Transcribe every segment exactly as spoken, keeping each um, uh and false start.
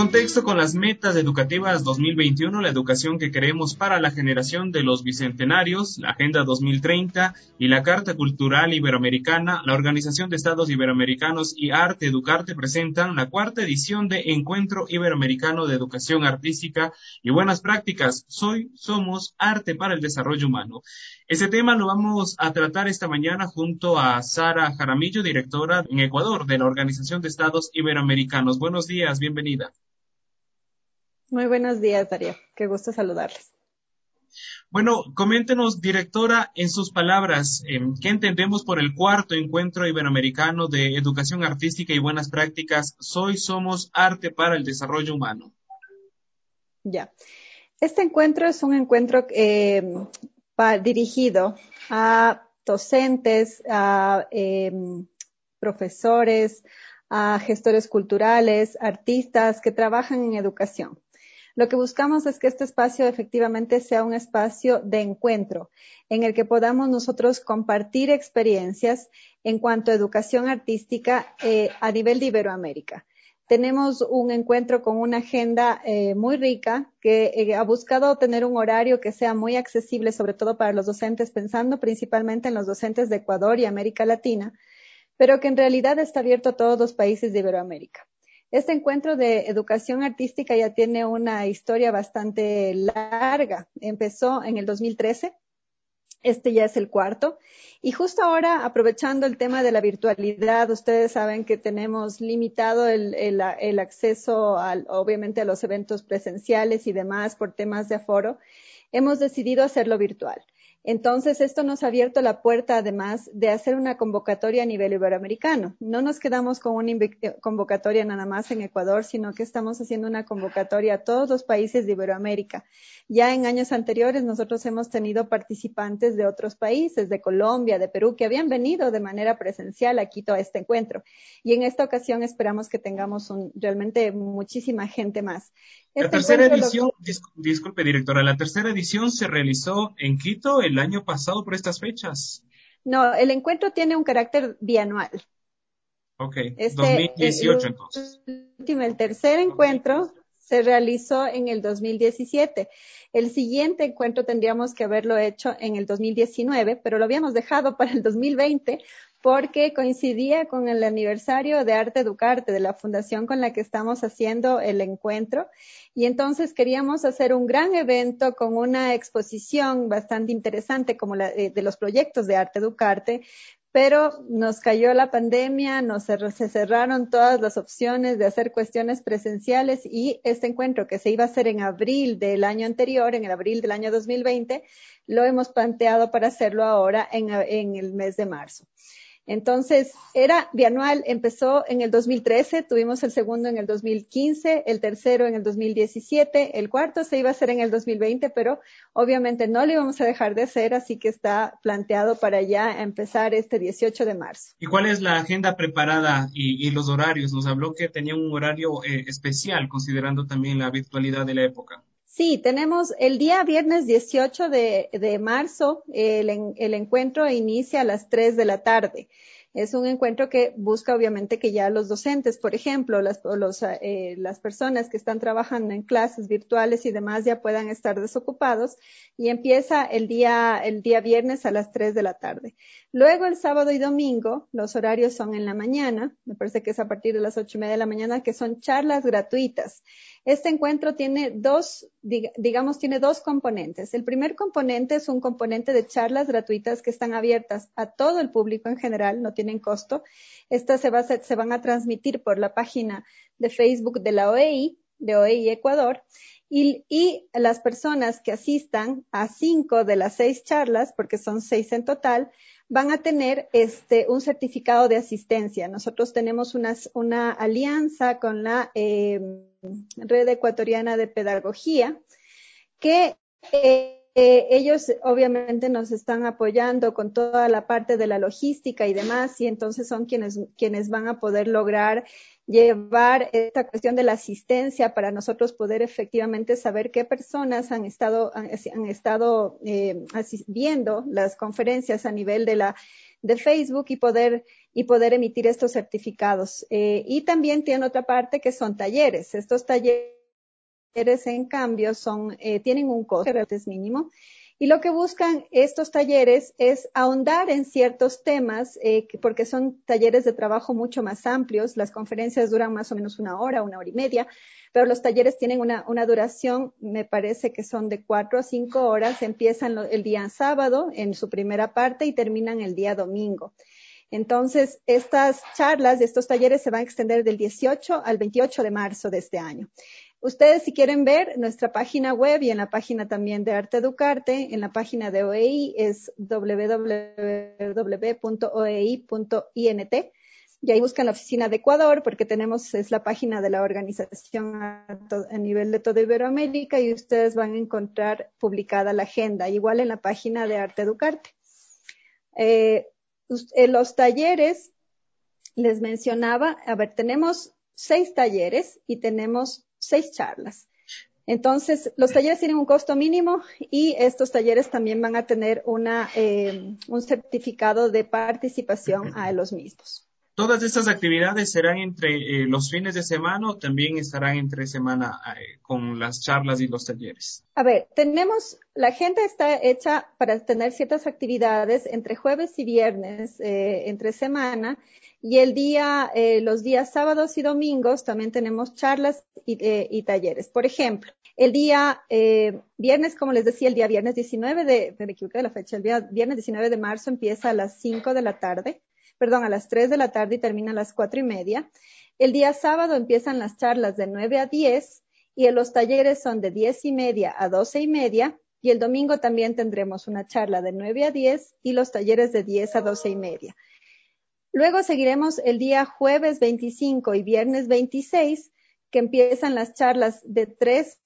contexto con las metas educativas dos mil veintiuno, la educación que queremos para la generación de los bicentenarios, la Agenda dos mil treinta y la Carta Cultural Iberoamericana, la Organización de Estados Iberoamericanos y Arte Educarte presentan la cuarta edición de Encuentro Iberoamericano de Educación Artística y Buenas Prácticas. Soy, somos Arte para el Desarrollo Humano. Ese tema lo vamos a tratar esta mañana junto a Sara Jaramillo, directora en Ecuador de la Organización de Estados Iberoamericanos. Buenos días, bienvenida. Muy buenos días, Darío. Qué gusto saludarles. Bueno, coméntenos, directora, en sus palabras, eh, ¿qué entendemos por el cuarto encuentro iberoamericano de educación artística y buenas prácticas? Soy, somos Arte para el Desarrollo Humano. Ya. Este encuentro es un encuentro eh, pa, dirigido a docentes, a eh, profesores, a gestores culturales, artistas que trabajan en educación. Lo que buscamos es que este espacio efectivamente sea un espacio de encuentro en el que podamos nosotros compartir experiencias en cuanto a educación artística eh, a nivel de Iberoamérica. Tenemos un encuentro con una agenda eh, muy rica que eh, ha buscado tener un horario que sea muy accesible, sobre todo para los docentes, pensando principalmente en los docentes de Ecuador y América Latina, pero que en realidad está abierto a todos los países de Iberoamérica. Este encuentro de educación artística ya tiene una historia bastante larga. Empezó en el dos mil trece, este ya es el cuarto. Y justo ahora, aprovechando el tema de la virtualidad, ustedes saben que tenemos limitado el, el, el acceso, al, obviamente, a los eventos presenciales y demás por temas de aforo. Hemos decidido hacerlo virtual. Entonces, esto nos ha abierto la puerta, además, de hacer una convocatoria a nivel iberoamericano. No nos quedamos con una convocatoria nada más en Ecuador, sino que estamos haciendo una convocatoria a todos los países de Iberoamérica. Ya en años anteriores nosotros hemos tenido participantes de otros países, de Colombia, de Perú, que habían venido de manera presencial aquí a este encuentro. Y en esta ocasión esperamos que tengamos un, realmente muchísima gente más. La Este tercera encuentro edición, lo... dis, disculpe directora, la tercera edición se realizó en Quito el año pasado por estas fechas. No, el encuentro tiene un carácter bianual. Ok, Este, el dos mil dieciocho entonces. último, el tercer encuentro se realizó en el dos mil diecisiete. El siguiente encuentro tendríamos que haberlo hecho en el dos mil diecinueve, pero lo habíamos dejado para el dos mil veinte porque coincidía con el aniversario de Arte Educarte, de la fundación con la que estamos haciendo el encuentro. Y entonces queríamos hacer un gran evento con una exposición bastante interesante como la de, de los proyectos de Arte Educarte, pero nos cayó la pandemia, nos se cerraron todas las opciones de hacer cuestiones presenciales y este encuentro que se iba a hacer en abril del año anterior, en el abril del año dos mil veinte, lo hemos planteado para hacerlo ahora en, en el mes de marzo. Entonces, era bianual, empezó en el dos mil trece, tuvimos el segundo en el dos mil quince, el tercero en el dos mil diecisiete, el cuarto se iba a hacer en el dos mil veinte, pero obviamente no lo íbamos a dejar de hacer, así que está planteado para ya empezar este dieciocho de marzo. ¿Y cuál es la agenda preparada y, y los horarios? Nos habló que tenía un horario eh, especial, considerando también la virtualidad de la época. Sí, tenemos el día viernes dieciocho de, de marzo, el, el encuentro inicia a las tres de la tarde. Es un encuentro que busca obviamente que ya los docentes, por ejemplo, las, los, eh, las personas que están trabajando en clases virtuales y demás ya puedan estar desocupados y empieza el día, el día viernes a las tres de la tarde. Luego el sábado y domingo, los horarios son en la mañana, me parece que es a partir de las ocho y media de la mañana, que son charlas gratuitas. Este encuentro tiene dos, digamos, tiene dos componentes. El primer componente es un componente de charlas gratuitas que están abiertas a todo el público en general, no tienen costo. Estas se, va a, se van a transmitir por la página de Facebook de la O E I, de O E I Ecuador, y, y las personas que asistan a cinco de las seis charlas, porque son seis en total, van a tener este, un certificado de asistencia. Nosotros tenemos una, una alianza con la eh, Red Ecuatoriana de Pedagogía que eh, Eh, ellos obviamente nos están apoyando con toda la parte de la logística y demás, y entonces son quienes, quienes van a poder lograr llevar esta cuestión de la asistencia para nosotros poder efectivamente saber qué personas han estado, han, han estado eh, viendo las conferencias a nivel de, la, de Facebook y poder, y poder emitir estos certificados. Eh, y también tiene otra parte que son talleres. Estos talleres en cambio, son, eh, tienen un costo que es mínimo. Y lo que buscan estos talleres es ahondar en ciertos temas, eh, porque son talleres de trabajo mucho más amplios. Las conferencias duran más o menos una hora, una hora y media, pero los talleres tienen una, una duración, me parece que son de cuatro a cinco horas. Empiezan lo, el día sábado en su primera parte y terminan el día domingo. Entonces, estas charlas, estos talleres se van a extender del dieciocho al veintiocho de marzo de este año. Ustedes, si quieren ver nuestra página web y en la página también de Arte Educarte, en la página de O E I es doble u doble u doble u punto o e i punto i n t y ahí buscan la oficina de Ecuador porque tenemos, es la página de la organización a, a nivel de toda Iberoamérica y ustedes van a encontrar publicada la agenda, igual en la página de Arte Educarte. Eh, en los talleres, les mencionaba, a ver, tenemos seis talleres y tenemos seis charlas. Entonces, los talleres tienen un costo mínimo y estos talleres también van a tener una, eh, un certificado de participación a los mismos. ¿Todas estas actividades serán entre eh, los fines de semana o también estarán entre semana eh, con las charlas y los talleres? A ver, tenemos, la agenda está hecha para tener ciertas actividades entre jueves y viernes, eh, entre semana, y el día, eh, los días sábados y domingos también tenemos charlas y, eh, y talleres. Por ejemplo, el día eh, viernes, como les decía, el día viernes diecinueve de, me equivoqué de la fecha, el día viernes diecinueve de marzo empieza a las cinco de la tarde, perdón, a las tres de la tarde y termina a las cuatro y media. El día sábado empiezan las charlas de nueve a diez y los talleres son de diez y media a doce y media. Y el domingo también tendremos una charla de nueve a diez y los talleres de diez a doce y media. Luego seguiremos el día jueves veinticinco y viernes veintiséis, que empiezan las charlas de tres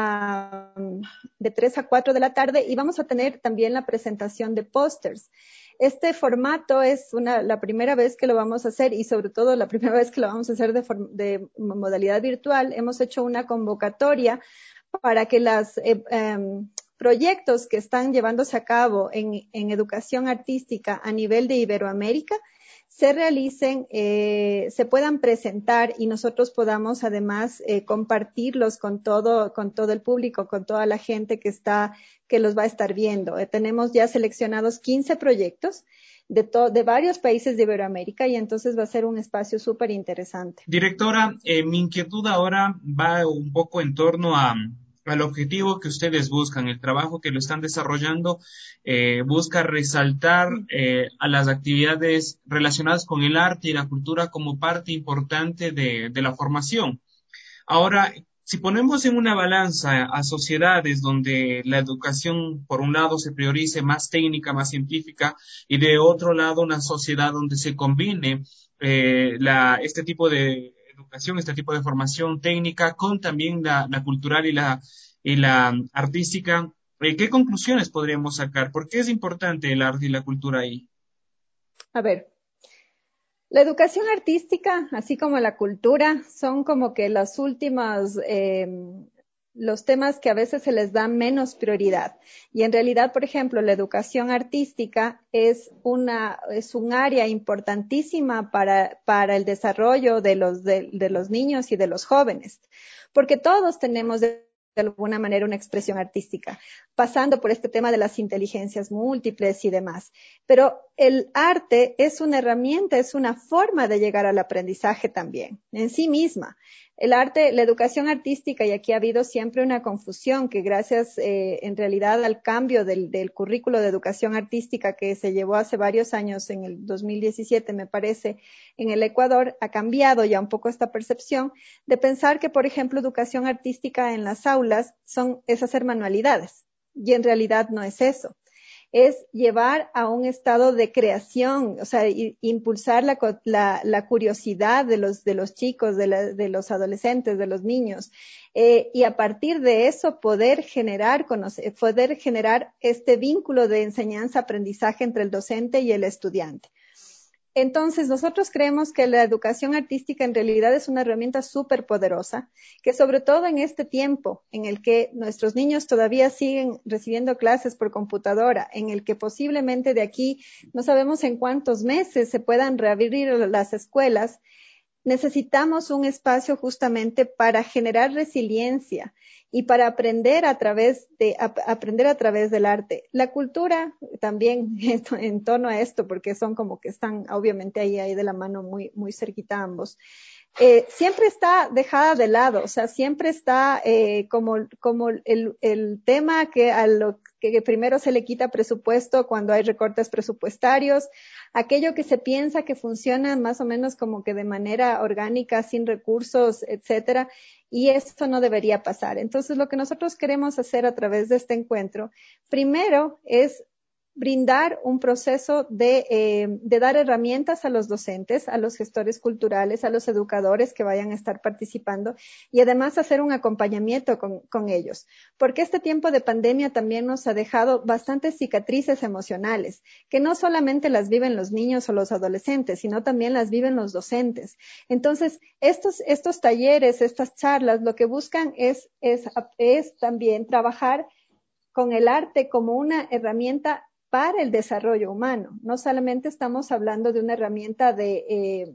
a, de tres a cuatro de la tarde y vamos a tener también la presentación de pósters. Este formato es una, la primera vez que lo vamos a hacer y sobre todo la primera vez que lo vamos a hacer de, de modalidad virtual. Hemos hecho una convocatoria para que los eh, eh, proyectos que están llevándose a cabo en, en educación artística a nivel de Iberoamérica se realicen, eh, se puedan presentar y nosotros podamos además eh, compartirlos con todo, con todo el público, con toda la gente que está, que los va a estar viendo. Eh, tenemos ya seleccionados quince proyectos de, to de varios países de Iberoamérica y entonces va a ser un espacio súper interesante. Directora, eh, mi inquietud ahora va un poco en torno a al objetivo que ustedes buscan, el trabajo que lo están desarrollando, eh, busca resaltar eh, a las actividades relacionadas con el arte y la cultura como parte importante de, de la formación. Ahora, si ponemos en una balanza a sociedades donde la educación, por un lado, se priorice más técnica, más científica, y de otro lado, una sociedad donde se combine eh, la, este tipo de educación, este tipo de formación técnica con también la, la cultural y la, y la artística, eh, ¿qué conclusiones podríamos sacar? ¿Por qué es importante el arte y la cultura ahí? A ver, la educación artística, así como la cultura, son como que las últimas, eh, los temas que a veces se les da menos prioridad. Y en realidad, por ejemplo, la educación artística es una, es un área importantísima para, para el desarrollo de los, de, de los niños y de los jóvenes. Porque todos tenemos de de alguna manera una expresión artística, pasando por este tema de las inteligencias múltiples y demás. Pero el arte es una herramienta, es una forma de llegar al aprendizaje también, en sí misma. El arte, la educación artística, y aquí ha habido siempre una confusión que gracias eh, en realidad al cambio del, del currículo de educación artística que se llevó hace varios años, en el dos mil diecisiete me parece, en el Ecuador, ha cambiado ya un poco esta percepción de pensar que, por ejemplo, educación artística en las aulas son es hacer manualidades, y en realidad no es eso. es llevar a un estado de creación, o sea, impulsar la, la, la curiosidad de los, de los chicos, de, la, de los adolescentes, de los niños, eh, y a partir de eso poder generar, conocer, poder generar este vínculo de enseñanza-aprendizaje entre el docente y el estudiante. Entonces, nosotros creemos que la educación artística en realidad es una herramienta súper poderosa, que sobre todo en este tiempo en el que nuestros niños todavía siguen recibiendo clases por computadora, en el que posiblemente de aquí no sabemos en cuántos meses se puedan reabrir las escuelas, necesitamos un espacio justamente para generar resiliencia y para aprender a través de a, aprender a través del arte. La cultura también en torno a esto, porque son como que están obviamente ahí, ahí de la mano muy, muy cerquita ambos. Eh, siempre está dejada de lado, o sea, siempre está eh, como, como el, el tema que a lo que primero se le quita presupuesto cuando hay recortes presupuestarios, aquello que se piensa que funciona más o menos como que de manera orgánica, sin recursos, etcétera, y esto no debería pasar. Entonces, lo que nosotros queremos hacer a través de este encuentro, primero es brindar un proceso de, eh, de dar herramientas a los docentes, a los gestores culturales, a los educadores que vayan a estar participando y además hacer un acompañamiento con, con ellos. Porque este tiempo de pandemia también nos ha dejado bastantes cicatrices emocionales, que no solamente las viven los niños o los adolescentes, sino también las viven los docentes. Entonces, estos, estos talleres, estas charlas, lo que buscan es, es, es también trabajar con el arte como una herramienta para el desarrollo humano. No solamente estamos hablando de una herramienta de, eh,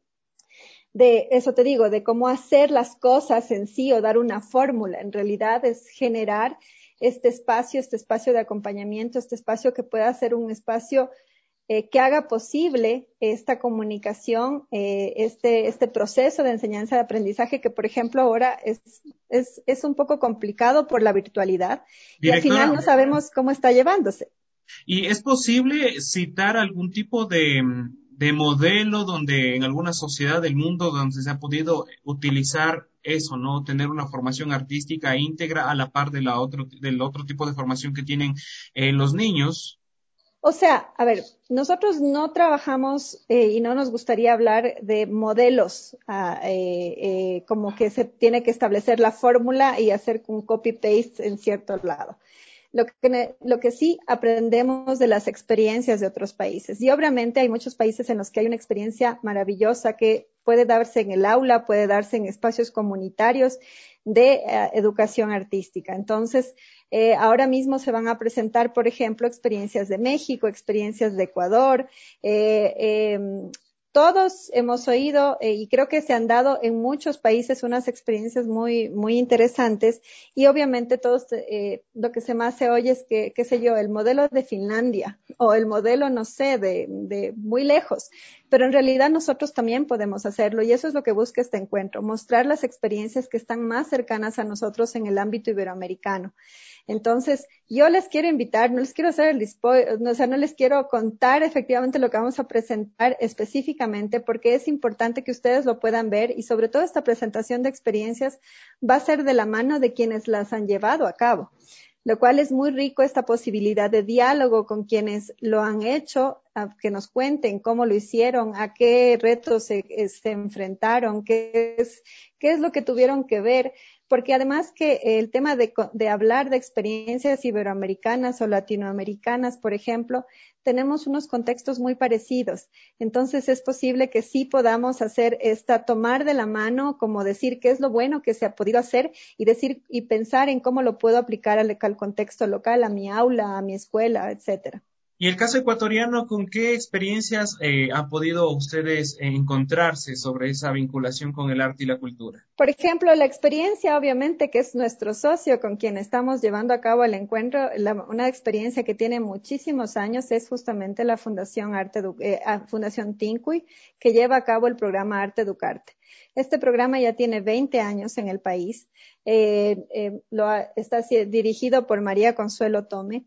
de, eso te digo, de cómo hacer las cosas en sí o dar una fórmula. En realidad es generar este espacio, este espacio de acompañamiento, este espacio que pueda ser un espacio eh, que haga posible esta comunicación, eh, este, este proceso de enseñanza de aprendizaje que, por ejemplo, ahora es, es, es un poco complicado por la virtualidad y al Directora, final no sabemos cómo está llevándose. ¿y es posible citar algún tipo de, de modelo donde en alguna sociedad del mundo donde se ha podido utilizar eso, ¿no? Tener una formación artística íntegra a la par de la otro, del otro tipo de formación que tienen eh, los niños? O sea, a ver, nosotros no trabajamos eh, y no nos gustaría hablar de modelos, ah, eh, eh, como que se tiene que establecer la fórmula y hacer un copy-paste en cierto lado. Lo que, lo que sí aprendemos de las experiencias de otros países. Y obviamente hay muchos países en los que hay una experiencia maravillosa que puede darse en el aula, puede darse en espacios comunitarios de eh, educación artística. Entonces, eh, ahora mismo se van a presentar, por ejemplo, experiencias de México, experiencias de Ecuador, eh, eh, todos hemos oído eh, y creo que se han dado en muchos países unas experiencias muy, muy interesantes y obviamente todos, eh, lo que se más se oye es que, qué sé yo, el modelo de Finlandia o el modelo, no sé, de, de muy lejos, pero en realidad nosotros también podemos hacerlo y eso es lo que busca este encuentro, mostrar las experiencias que están más cercanas a nosotros en el ámbito iberoamericano. Entonces, yo les quiero invitar, no les quiero hacer el spoiler, no, o sea, no les quiero contar efectivamente lo que vamos a presentar específicamente porque es importante que ustedes lo puedan ver y sobre todo esta presentación de experiencias va a ser de la mano de quienes las han llevado a cabo, lo cual es muy rico esta posibilidad de diálogo con quienes lo han hecho, a que nos cuenten cómo lo hicieron, a qué retos se, se enfrentaron, qué es, qué es lo que tuvieron que ver. Porque además que el tema de, de hablar de experiencias iberoamericanas o latinoamericanas, por ejemplo, tenemos unos contextos muy parecidos. Entonces es posible que sí podamos hacer esta, tomar de la mano, como decir qué es lo bueno que se ha podido hacer y decir y pensar en cómo lo puedo aplicar al, al contexto local, a mi aula, a mi escuela, etcétera. Y el caso ecuatoriano, ¿con qué experiencias eh, han podido ustedes eh, encontrarse sobre esa vinculación con el arte y la cultura? Por ejemplo, la experiencia, obviamente, que es nuestro socio con quien estamos llevando a cabo el encuentro, la, una experiencia que tiene muchísimos años es justamente la Fundación Arte, eh, Fundación Tincuy, que lleva a cabo el programa Arte Educarte. Este programa ya tiene veinte años en el país, eh, eh, lo ha, está dirigido por María Consuelo Tome.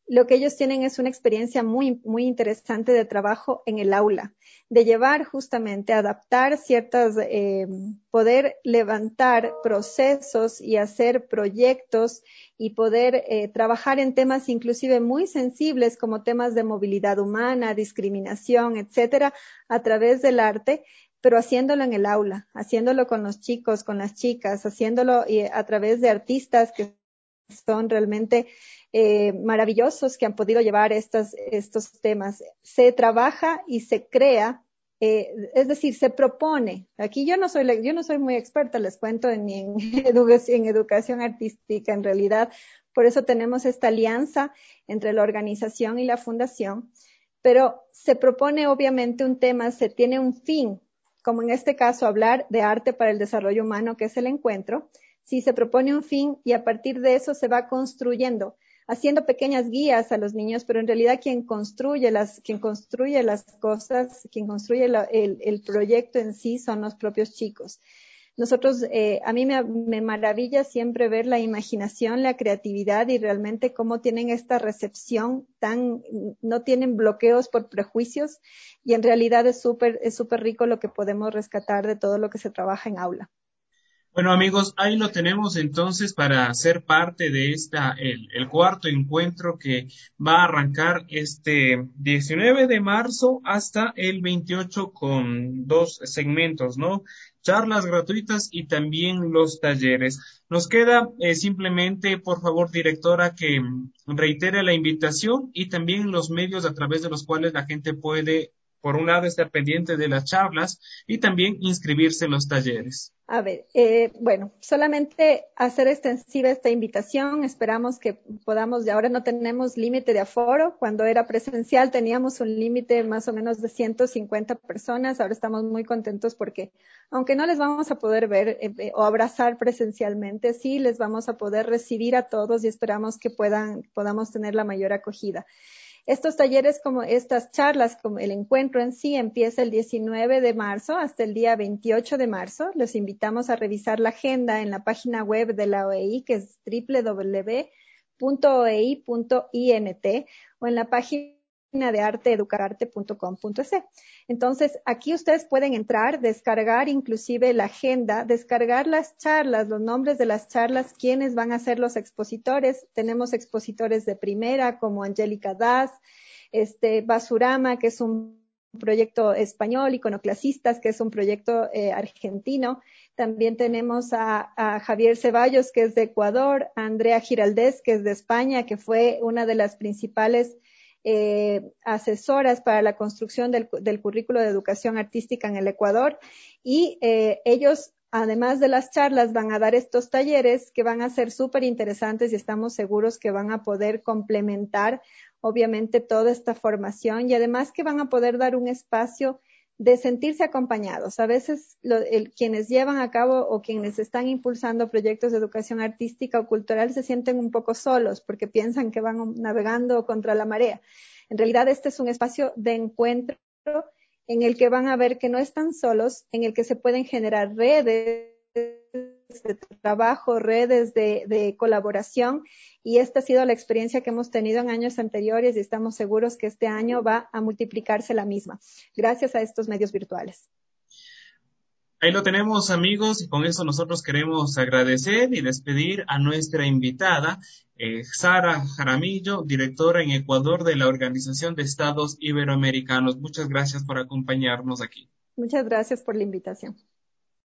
lo que ellos tienen es una experiencia muy, muy interesante de trabajo en el aula, de llevar justamente, adaptar ciertas, eh, poder levantar procesos y hacer proyectos y poder eh, trabajar en temas inclusive muy sensibles como temas de movilidad humana, discriminación, etcétera, a través del arte, pero haciéndolo en el aula, haciéndolo con los chicos, con las chicas, haciéndolo eh, a través de artistas que son realmente eh, maravillosos que han podido llevar estos, estos temas. Se trabaja y se crea, eh, es decir, se propone. Aquí yo no soy, yo no soy muy experta, les cuento, en, en, educación, en educación artística en realidad. Por eso tenemos esta alianza entre la organización y la fundación. Pero se propone obviamente un tema, se tiene un fin, como en este caso hablar de arte para el desarrollo humano, que es el encuentro. Si se propone un fin y a partir de eso se va construyendo, haciendo pequeñas guías a los niños, pero en realidad quien construye las, quien construye las cosas, quien construye la, el, el proyecto en sí son los propios chicos. Nosotros, eh, a mí me, me maravilla siempre ver la imaginación, la creatividad y realmente cómo tienen esta recepción tan, no tienen bloqueos por prejuicios y en realidad es súper, es súper rico lo que podemos rescatar de todo lo que se trabaja en aula. Bueno, amigos, ahí lo tenemos entonces para ser parte de esta, el, el cuarto encuentro que va a arrancar este diecinueve de marzo hasta el veintiocho con dos segmentos, ¿no? Charlas gratuitas y también los talleres. Nos queda eh, simplemente, por favor, directora, que mm, reitere la invitación y también los medios a través de los cuales la gente puede, por un lado, estar pendiente de las charlas y también inscribirse en los talleres. A ver, eh, bueno, solamente hacer extensiva esta invitación. Esperamos que podamos, de ahora no tenemos límite de aforo. Cuando era presencial teníamos un límite más o menos de ciento cincuenta personas. Ahora estamos muy contentos porque, aunque no les vamos a poder ver eh, o abrazar presencialmente, sí les vamos a poder recibir a todos y esperamos que puedan, podamos tener la mayor acogida. Estos talleres, como estas charlas, como el encuentro en sí, empieza el diecinueve de marzo hasta el día veintiocho de marzo. Los invitamos a revisar la agenda en la página web de la O E I, que es doble u doble u doble u punto o e i punto int, o en la página de arte educarte punto com punto es. Entonces, aquí ustedes pueden entrar, descargar inclusive la agenda, descargar las charlas, los nombres de las charlas, quiénes van a ser los expositores. Tenemos expositores de primera como Angélica Das, este, Basurama, que es un proyecto español, Iconoclasistas, que es un proyecto eh, argentino. También tenemos a, a Javier Ceballos, que es de Ecuador, a Andrea Giraldez, que es de España, que fue una de las principales Eh, asesoras para la construcción del, del currículo de educación artística en el Ecuador y eh, ellos, además de las charlas, van a dar estos talleres que van a ser súper interesantes y estamos seguros que van a poder complementar obviamente toda esta formación y además que van a poder dar un espacio de sentirse acompañados. A veces lo, el, quienes llevan a cabo o quienes están impulsando proyectos de educación artística o cultural se sienten un poco solos porque piensan que van navegando contra la marea. En realidad este es un espacio de encuentro en el que van a ver que no están solos, en el que se pueden generar redes de trabajo, redes de, de colaboración y esta ha sido la experiencia que hemos tenido en años anteriores y estamos seguros que este año va a multiplicarse la misma gracias a estos medios virtuales. Ahí lo tenemos, amigos, y con eso nosotros queremos agradecer y despedir a nuestra invitada, eh, Sara Jaramillo, directora en Ecuador de la Organización de Estados Iberoamericanos. Muchas gracias por acompañarnos aquí. Muchas gracias por la invitación.